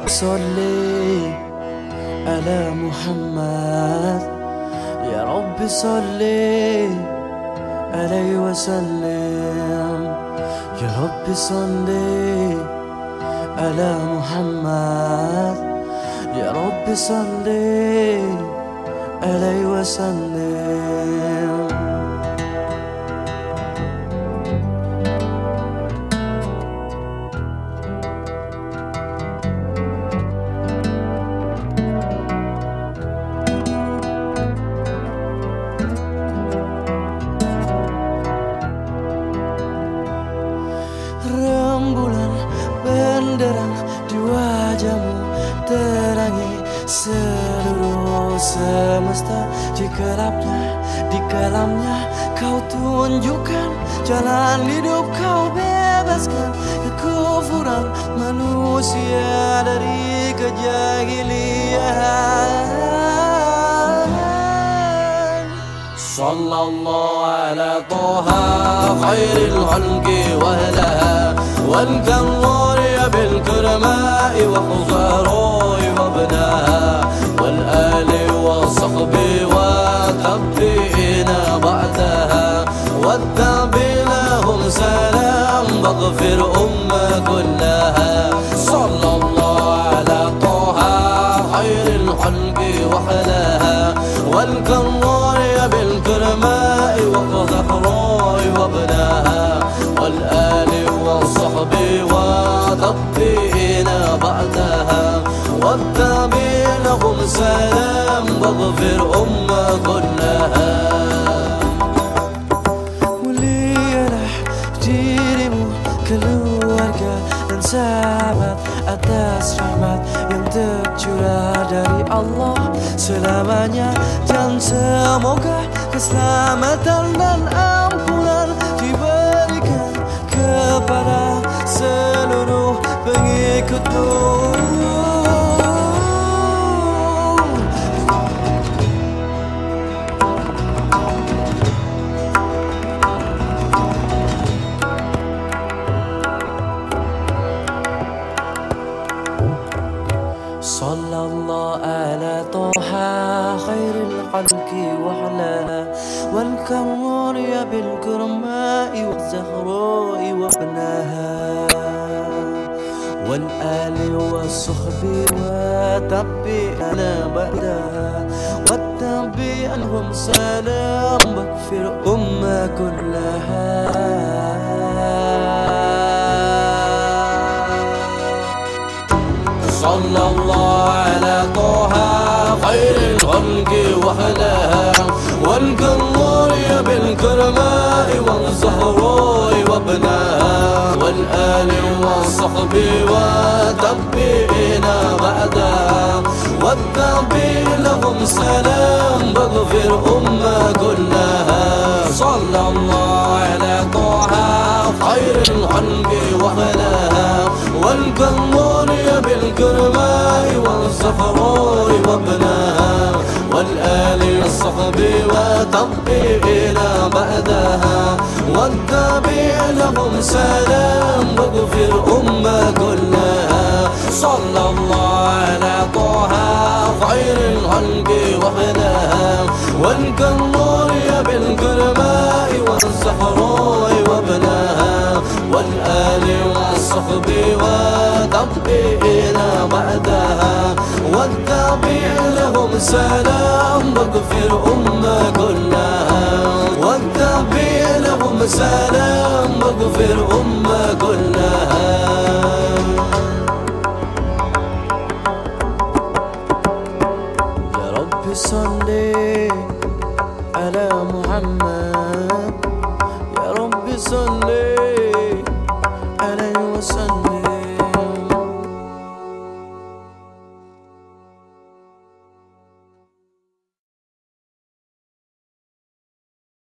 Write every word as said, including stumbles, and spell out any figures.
صلي على محمد يا رب صلي عليه وسلم يا رب صلي على محمد يا رب صلي عليه وسلم. Rembulan benderang di wajahmu terangi seluruh semesta. Di gelapnya, di kelamnya kau tunjukkan jalan hidup, kau bebaskan kekufuran manusia dari kejahilian. Sallallahu ala Taha khairil khalqi wa ahliha wal karrari bil kurma'i wa khuzari wa abnaha wal ali wa sahbi wa tabi'ina ba'daha wattabi lahum salam waghfir umma kullaha. Sallallahu ala Taha khairil khalqi wa ahliha wal karrari بالكرماء وخضراء وابناها والآل والصحب وتطبينا بعدها والتابع لهم سلام واغفر أمة كلها. Mulialah dirimu, keluarga dan sahabat atas rahmat yang tercurah dari Allah selamanya, dan semoga keselamatan dan ampunan diberikan kepada seluruh pengikutmu. Sallallahu ala Taha khairil khalqi wa ahliha wal karrari bil kurma'i waz zahra'i wa abnaha wal ali was sahbi wa tabi'ana ba'daha wattabi'anhum salam waghfir umma kullaha. Sallallahu ala Taha khairil khalqi wa ahliha wal karrari bil kurma'i waz zahra'i wa abnaha wal ali was sahbi wa tabi'ina ba'daha wattabi' lahum salam waghfir umma kullaha. Sallallahu ala Taha khairil khalqi wa ahliha wal karrari bil kurma'i waz zahra'i wa abnaha wal ali was sahbi wa tabi'ina ba'daha wattabi' lahum salam waghfir umma kullaha. Sallallahu ala Taha khairil khalqi wa ahliha wal karrari bil kurma'i waz zahra'i wa abnaha wal ali was sahbi wa tabi'ina ba'daha wattabi' lahum salam waghfir umma kullaha wattabi' lahum salam waghfir umma kullaha. Ya Rabbi salli ala Muhammad ya Rabbi salli